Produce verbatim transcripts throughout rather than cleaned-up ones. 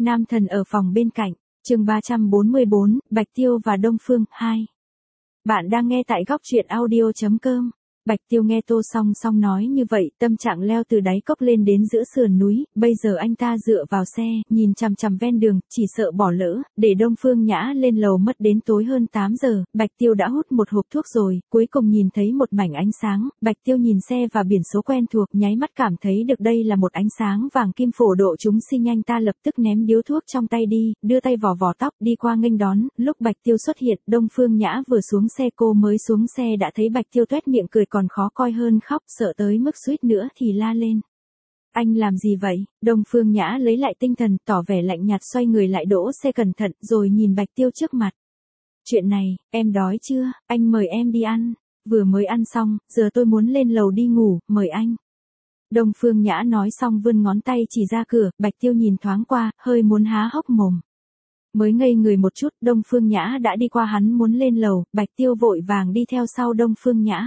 Nam thần ở phòng bên cạnh, chương ba trăm bốn mươi bốn, Bạch Tiêu và Đông Phương, hai. Bạn đang nghe tại góc truyện audio.com. Bạch Tiêu nghe Tô Song Song nói như vậy, tâm trạng leo từ đáy cốc lên đến giữa sườn núi, bây giờ anh ta dựa vào xe, nhìn chằm chằm ven đường, chỉ sợ bỏ lỡ, để Đông Phương Nhã lên lầu mất đến tối hơn tám giờ, Bạch Tiêu đã hút một hộp thuốc rồi, cuối cùng nhìn thấy một mảnh ánh sáng, Bạch Tiêu nhìn xe và biển số quen thuộc, nháy mắt cảm thấy được đây là một ánh sáng vàng kim phổ độ chúng sinh, anh ta lập tức ném điếu thuốc trong tay đi, đưa tay vò vò tóc, đi qua nghênh đón, lúc Bạch Tiêu xuất hiện, Đông Phương Nhã vừa xuống xe, cô mới xuống xe đã thấy Bạch Tiêu toét miệng cười còn khó coi hơn khóc, sợ tới mức suýt nữa thì la lên. Anh làm gì vậy? Đông Phương Nhã lấy lại tinh thần, tỏ vẻ lạnh nhạt, xoay người lại đỗ xe cẩn thận, rồi nhìn Bạch Tiêu trước mặt. Chuyện này, em đói chưa? Anh mời em đi ăn. Vừa mới ăn xong, giờ tôi muốn lên lầu đi ngủ, mời anh. Đông Phương Nhã nói xong vươn ngón tay chỉ ra cửa, Bạch Tiêu nhìn thoáng qua, hơi muốn há hốc mồm. Mới ngây người một chút, Đông Phương Nhã đã đi qua hắn muốn lên lầu, Bạch Tiêu vội vàng đi theo sau Đông Phương Nhã.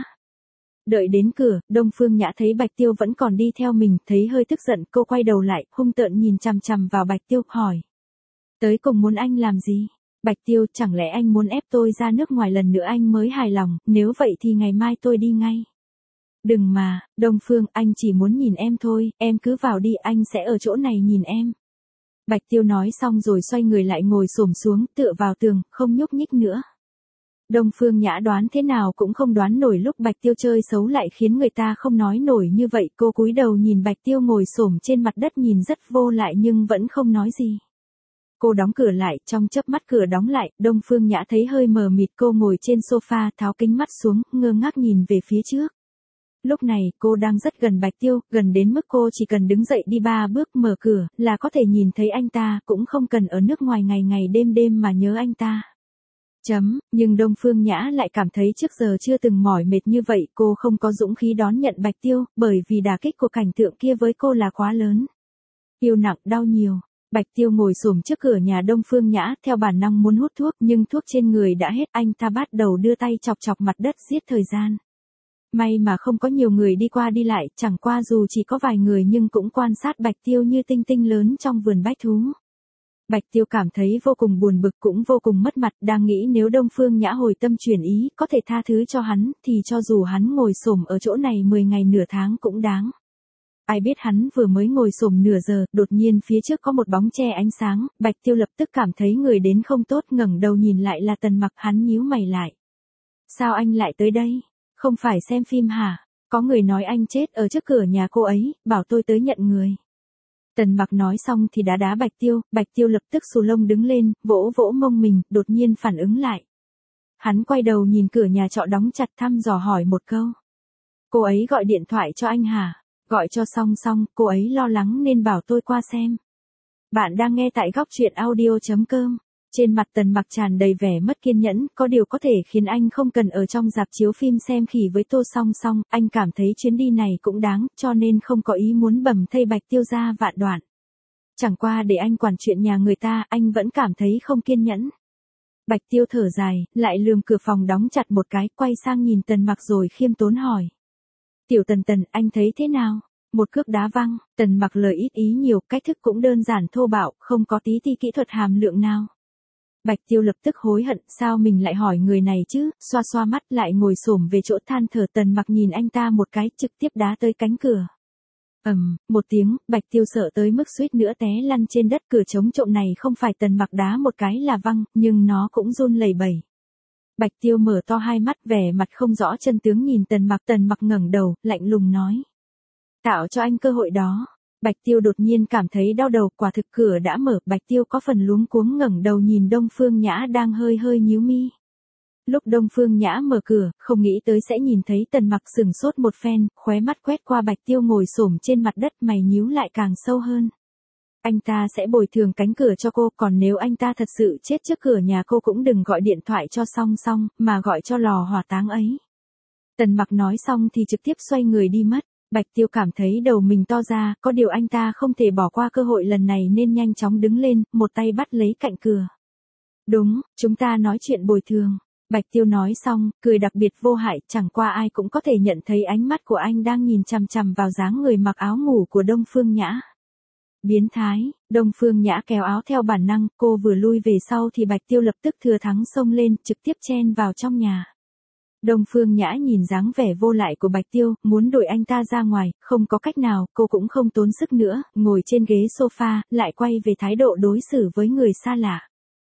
Đợi đến cửa, Đông Phương Nhã thấy Bạch Tiêu vẫn còn đi theo mình, thấy hơi tức giận, cô quay đầu lại, hung tợn nhìn chằm chằm vào Bạch Tiêu, hỏi. Tới cùng muốn anh làm gì? Bạch Tiêu, chẳng lẽ anh muốn ép tôi ra nước ngoài lần nữa anh mới hài lòng, nếu vậy thì ngày mai tôi đi ngay. Đừng mà, Đông Phương, anh chỉ muốn nhìn em thôi, em cứ vào đi, anh sẽ ở chỗ này nhìn em. Bạch Tiêu nói xong rồi xoay người lại ngồi xổm xuống, tựa vào tường, không nhúc nhích nữa. Đông Phương Nhã đoán thế nào cũng không đoán nổi lúc Bạch Tiêu chơi xấu lại khiến người ta không nói nổi như vậy, cô cúi đầu nhìn Bạch Tiêu ngồi xổm trên mặt đất nhìn rất vô lại nhưng vẫn không nói gì. Cô đóng cửa lại, trong chớp mắt cửa đóng lại, Đông Phương Nhã thấy hơi mờ mịt, cô ngồi trên sofa, tháo kính mắt xuống, ngơ ngác nhìn về phía trước. Lúc này, cô đang rất gần Bạch Tiêu, gần đến mức cô chỉ cần đứng dậy đi ba bước mở cửa, là có thể nhìn thấy anh ta, cũng không cần ở nước ngoài ngày ngày đêm đêm mà nhớ anh ta. Chấm, nhưng Đông Phương Nhã lại cảm thấy trước giờ chưa từng mỏi mệt như vậy, cô không có dũng khí đón nhận Bạch Tiêu, bởi vì đả kích của cảnh tượng kia với cô là quá lớn. Yêu nặng, đau nhiều. Bạch Tiêu ngồi xổm trước cửa nhà Đông Phương Nhã, theo bản năng muốn hút thuốc, nhưng thuốc trên người đã hết, anh ta bắt đầu đưa tay chọc chọc mặt đất giết thời gian. May mà không có nhiều người đi qua đi lại, chẳng qua dù chỉ có vài người nhưng cũng quan sát Bạch Tiêu như tinh tinh lớn trong vườn bách thú. Bạch Tiêu cảm thấy vô cùng buồn bực cũng vô cùng mất mặt, đang nghĩ nếu Đông Phương Nhã hồi tâm chuyển ý, có thể tha thứ cho hắn, thì cho dù hắn ngồi xổm ở chỗ này mười ngày nửa tháng cũng đáng. Ai biết hắn vừa mới ngồi xổm nửa giờ, đột nhiên phía trước có một bóng che ánh sáng, Bạch Tiêu lập tức cảm thấy người đến không tốt, ngẩng đầu nhìn lại là Tần Mặc, hắn nhíu mày lại. Sao anh lại tới đây? Không phải xem phim hả? Có người nói anh chết ở trước cửa nhà cô ấy, bảo tôi tới nhận người. Tần Mặc nói xong thì đá đá Bạch Tiêu, Bạch Tiêu lập tức xù lông đứng lên, vỗ vỗ mông mình, đột nhiên phản ứng lại. Hắn quay đầu nhìn cửa nhà trọ đóng chặt, thăm dò hỏi một câu. Cô ấy gọi điện thoại cho anh hả? Gọi cho Song Song, cô ấy lo lắng nên bảo tôi qua xem. Bạn đang nghe tại góc truyện audio.com. Trên mặt Tần Mặc tràn đầy vẻ mất kiên nhẫn, có điều có thể khiến anh không cần ở trong rạp chiếu phim xem khỉ với Tô Song Song, anh cảm thấy chuyến đi này cũng đáng, cho nên không có ý muốn bầm thây Bạch Tiêu ra vạn đoạn. Chẳng qua để anh quản chuyện nhà người ta, anh vẫn cảm thấy không kiên nhẫn. Bạch Tiêu thở dài, lại lườm cửa phòng đóng chặt một cái, quay sang nhìn Tần Mặc rồi khiêm tốn hỏi. Tiểu Tần Tần, anh thấy thế nào? Một cước đá văng, Tần Mặc lời ít ý nhiều, cách thức cũng đơn giản thô bạo, không có tí ti kỹ thuật hàm lượng nào. Bạch Tiêu lập tức hối hận, sao mình lại hỏi người này chứ, xoa xoa mắt lại ngồi xổm về chỗ than thở. Tần Mặc nhìn anh ta một cái, trực tiếp đá tới cánh cửa. Ầm, um, một tiếng, Bạch Tiêu sợ tới mức suýt nữa té lăn trên đất, cửa chống trộm này không phải Tần Mặc đá một cái là văng, nhưng nó cũng run lẩy bẩy. Bạch Tiêu mở to hai mắt, vẻ mặt không rõ chân tướng nhìn Tần Mặc, Tần Mặc ngẩng đầu, lạnh lùng nói. Tạo cho anh cơ hội đó. Bạch Tiêu đột nhiên cảm thấy đau đầu, quả thực cửa đã mở, Bạch Tiêu có phần luống cuống ngẩng đầu nhìn Đông Phương Nhã đang hơi hơi nhíu mi. Lúc Đông Phương Nhã mở cửa, không nghĩ tới sẽ nhìn thấy Tần Mặc, sừng sốt một phen, khóe mắt quét qua Bạch Tiêu ngồi xổm trên mặt đất, mày nhíu lại càng sâu hơn. Anh ta sẽ bồi thường cánh cửa cho cô, còn nếu anh ta thật sự chết trước cửa nhà cô cũng đừng gọi điện thoại cho Song Song, mà gọi cho lò hỏa táng ấy. Tần Mặc nói xong thì trực tiếp xoay người đi mất. Bạch Tiêu cảm thấy đầu mình to ra, có điều anh ta không thể bỏ qua cơ hội lần này nên nhanh chóng đứng lên, một tay bắt lấy cạnh cửa. Đúng, chúng ta nói chuyện bồi thường. Bạch Tiêu nói xong, cười đặc biệt vô hại, chẳng qua ai cũng có thể nhận thấy ánh mắt của anh đang nhìn chằm chằm vào dáng người mặc áo ngủ của Đông Phương Nhã. Biến thái, Đông Phương Nhã kéo áo theo bản năng, cô vừa lui về sau thì Bạch Tiêu lập tức thừa thắng xông lên, trực tiếp chen vào trong nhà. Đông Phương Nhã nhìn dáng vẻ vô lại của Bạch Tiêu, muốn đuổi anh ta ra ngoài, không có cách nào, cô cũng không tốn sức nữa, ngồi trên ghế sofa, lại quay về thái độ đối xử với người xa lạ.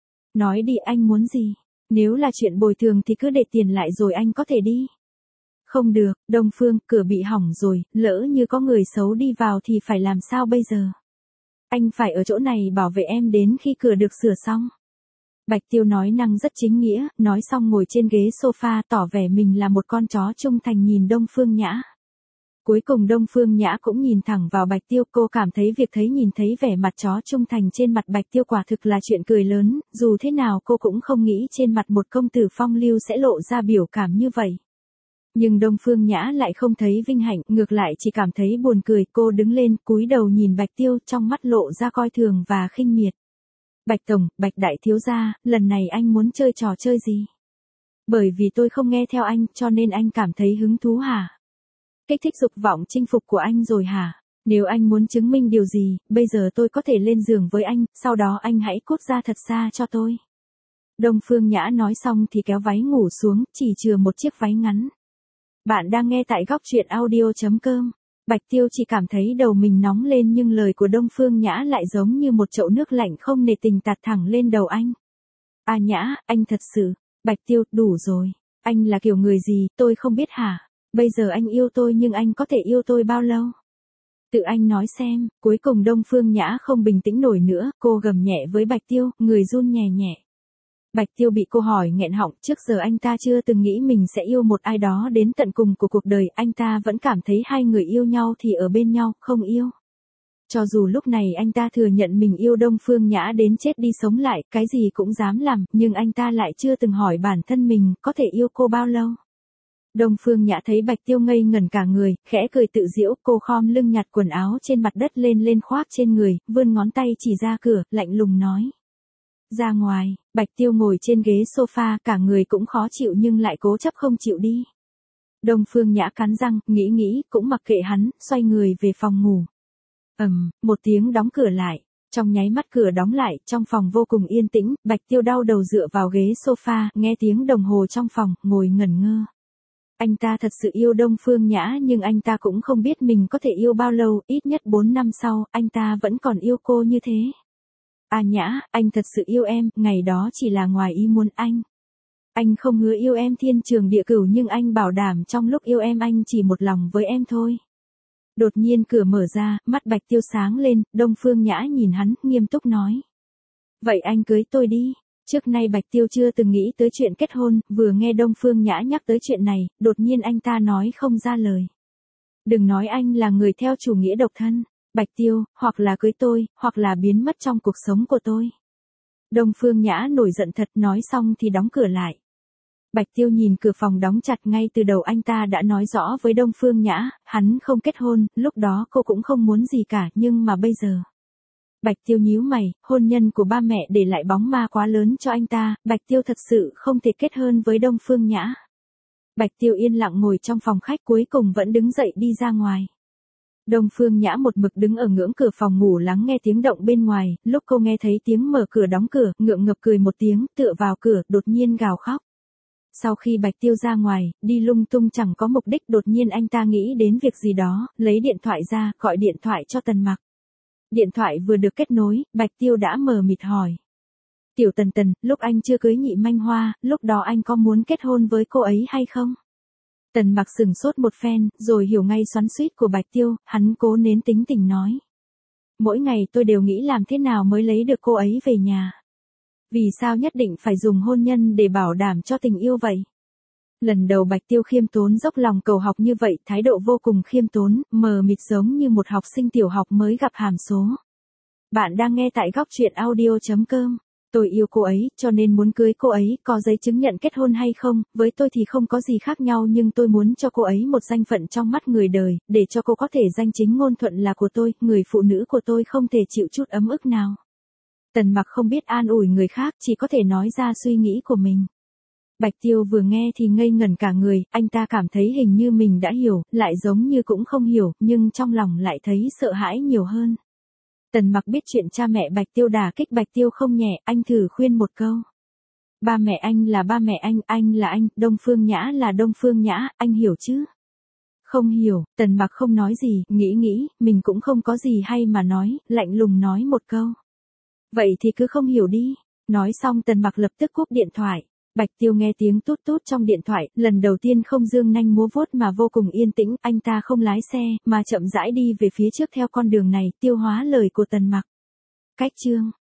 Nói đi, anh muốn gì? Nếu là chuyện bồi thường thì cứ để tiền lại rồi anh có thể đi. Không được, Đông Phương, cửa bị hỏng rồi, lỡ như có người xấu đi vào thì phải làm sao bây giờ? Anh phải ở chỗ này bảo vệ em đến khi cửa được sửa xong. Bạch Tiêu nói năng rất chính nghĩa, nói xong ngồi trên ghế sofa tỏ vẻ mình là một con chó trung thành nhìn Đông Phương Nhã. Cuối cùng Đông Phương Nhã cũng nhìn thẳng vào Bạch Tiêu, cô cảm thấy việc thấy nhìn thấy vẻ mặt chó trung thành trên mặt Bạch Tiêu quả thực là chuyện cười lớn, dù thế nào cô cũng không nghĩ trên mặt một công tử phong lưu sẽ lộ ra biểu cảm như vậy. Nhưng Đông Phương Nhã lại không thấy vinh hạnh, ngược lại chỉ cảm thấy buồn cười, cô đứng lên, cúi đầu nhìn Bạch Tiêu, trong mắt lộ ra coi thường và khinh miệt. Bạch Tổng, Bạch Đại Thiếu Gia, lần này anh muốn chơi trò chơi gì? Bởi vì tôi không nghe theo anh, cho nên anh cảm thấy hứng thú hả? Kích thích dục vọng chinh phục của anh rồi hả? Nếu anh muốn chứng minh điều gì, bây giờ tôi có thể lên giường với anh, sau đó anh hãy cút ra thật xa cho tôi. Đông Phương Nhã nói xong thì kéo váy ngủ xuống, chỉ chừa một chiếc váy ngắn. Bạn đang nghe tại góc truyện audio chấm com. Bạch Tiêu chỉ cảm thấy đầu mình nóng lên nhưng lời của Đông Phương Nhã lại giống như một chậu nước lạnh không nề tình tạt thẳng lên đầu anh. À Nhã, anh thật sự. Bạch Tiêu, đủ rồi. Anh là kiểu người gì, tôi không biết hả? Bây giờ anh yêu tôi nhưng anh có thể yêu tôi bao lâu? Tự anh nói xem. Cuối cùng Đông Phương Nhã không bình tĩnh nổi nữa, cô gầm nhẹ với Bạch Tiêu, người run nhẹ nhẹ. Bạch Tiêu bị cô hỏi nghẹn họng, trước giờ anh ta chưa từng nghĩ mình sẽ yêu một ai đó đến tận cùng của cuộc đời, anh ta vẫn cảm thấy hai người yêu nhau thì ở bên nhau, không yêu. Cho dù lúc này anh ta thừa nhận mình yêu Đông Phương Nhã đến chết đi sống lại, cái gì cũng dám làm, nhưng anh ta lại chưa từng hỏi bản thân mình có thể yêu cô bao lâu. Đông Phương Nhã thấy Bạch Tiêu ngây ngẩn cả người, khẽ cười tự giễu, cô khom lưng nhặt quần áo trên mặt đất lên lên khoác trên người, vươn ngón tay chỉ ra cửa, lạnh lùng nói. Ra ngoài, Bạch Tiêu ngồi trên ghế sofa, cả người cũng khó chịu nhưng lại cố chấp không chịu đi. Đông Phương Nhã cắn răng, nghĩ nghĩ, cũng mặc kệ hắn, xoay người về phòng ngủ. Ầm, một tiếng đóng cửa lại. Trong nháy mắt cửa đóng lại, trong phòng vô cùng yên tĩnh, Bạch Tiêu đau đầu dựa vào ghế sofa, nghe tiếng đồng hồ trong phòng, ngồi ngẩn ngơ. Anh ta thật sự yêu Đông Phương Nhã nhưng anh ta cũng không biết mình có thể yêu bao lâu, ít nhất bốn năm sau, anh ta vẫn còn yêu cô như thế. À Nhã, anh thật sự yêu em, ngày đó chỉ là ngoài ý muốn anh. Anh không hứa yêu em thiên trường địa cửu nhưng anh bảo đảm trong lúc yêu em anh chỉ một lòng với em thôi. Đột nhiên cửa mở ra, mắt Bạch Tiêu sáng lên, Đông Phương Nhã nhìn hắn, nghiêm túc nói. Vậy anh cưới tôi đi. Trước nay Bạch Tiêu chưa từng nghĩ tới chuyện kết hôn, vừa nghe Đông Phương Nhã nhắc tới chuyện này, đột nhiên anh ta nói không ra lời. Đừng nói anh là người theo chủ nghĩa độc thân. Bạch Tiêu, hoặc là cưới tôi, hoặc là biến mất trong cuộc sống của tôi. Đông Phương Nhã nổi giận thật, nói xong thì đóng cửa lại. Bạch Tiêu nhìn cửa phòng đóng chặt, ngay từ đầu anh ta đã nói rõ với Đông Phương Nhã, hắn không kết hôn, lúc đó cô cũng không muốn gì cả, nhưng mà bây giờ. Bạch Tiêu nhíu mày, hôn nhân của ba mẹ để lại bóng ma quá lớn cho anh ta, Bạch Tiêu thật sự không thể kết hôn với Đông Phương Nhã. Bạch Tiêu yên lặng ngồi trong phòng khách, cuối cùng vẫn đứng dậy đi ra ngoài. Đông Phương Nhã một mực đứng ở ngưỡng cửa phòng ngủ lắng nghe tiếng động bên ngoài, lúc cô nghe thấy tiếng mở cửa đóng cửa, ngượng ngập cười một tiếng, tựa vào cửa, đột nhiên gào khóc. Sau khi Bạch Tiêu ra ngoài, đi lung tung chẳng có mục đích, đột nhiên anh ta nghĩ đến việc gì đó, lấy điện thoại ra, gọi điện thoại cho Tần Mặc. Điện thoại vừa được kết nối, Bạch Tiêu đã mờ mịt hỏi. Tiểu Tần Tần, lúc anh chưa cưới Nhị Manh Hoa, lúc đó anh có muốn kết hôn với cô ấy hay không? Tần Mặc sừng sốt một phen, rồi hiểu ngay xoắn xuýt của Bạch Tiêu, hắn cố nén tính tình nói. Mỗi ngày tôi đều nghĩ làm thế nào mới lấy được cô ấy về nhà. Vì sao nhất định phải dùng hôn nhân để bảo đảm cho tình yêu vậy? Lần đầu Bạch Tiêu khiêm tốn dốc lòng cầu học như vậy, thái độ vô cùng khiêm tốn, mờ mịt giống như một học sinh tiểu học mới gặp hàm số. Bạn đang nghe tại góc truyện audio chấm com. Tôi yêu cô ấy, cho nên muốn cưới cô ấy, có giấy chứng nhận kết hôn hay không, với tôi thì không có gì khác nhau nhưng tôi muốn cho cô ấy một danh phận trong mắt người đời, để cho cô có thể danh chính ngôn thuận là của tôi, người phụ nữ của tôi không thể chịu chút ấm ức nào. Tần Mặc không biết an ủi người khác, chỉ có thể nói ra suy nghĩ của mình. Bạch Tiêu vừa nghe thì ngây ngẩn cả người, anh ta cảm thấy hình như mình đã hiểu, lại giống như cũng không hiểu, nhưng trong lòng lại thấy sợ hãi nhiều hơn. Tần Mặc biết chuyện cha mẹ Bạch Tiêu đả kích Bạch Tiêu không nhẹ, anh thử khuyên một câu. Ba mẹ anh là ba mẹ anh, anh là anh, Đông Phương Nhã là Đông Phương Nhã, anh hiểu chứ? Không hiểu, Tần Mặc không nói gì, nghĩ nghĩ, mình cũng không có gì hay mà nói, lạnh lùng nói một câu. Vậy thì cứ không hiểu đi. Nói xong Tần Mặc lập tức cúp điện thoại. Bạch Tiêu nghe tiếng tút tút trong điện thoại, lần đầu tiên không dương nanh múa vuốt mà vô cùng yên tĩnh, anh ta không lái xe, mà chậm rãi đi về phía trước theo con đường này, tiêu hóa lời của Tần Mặc. Cách chương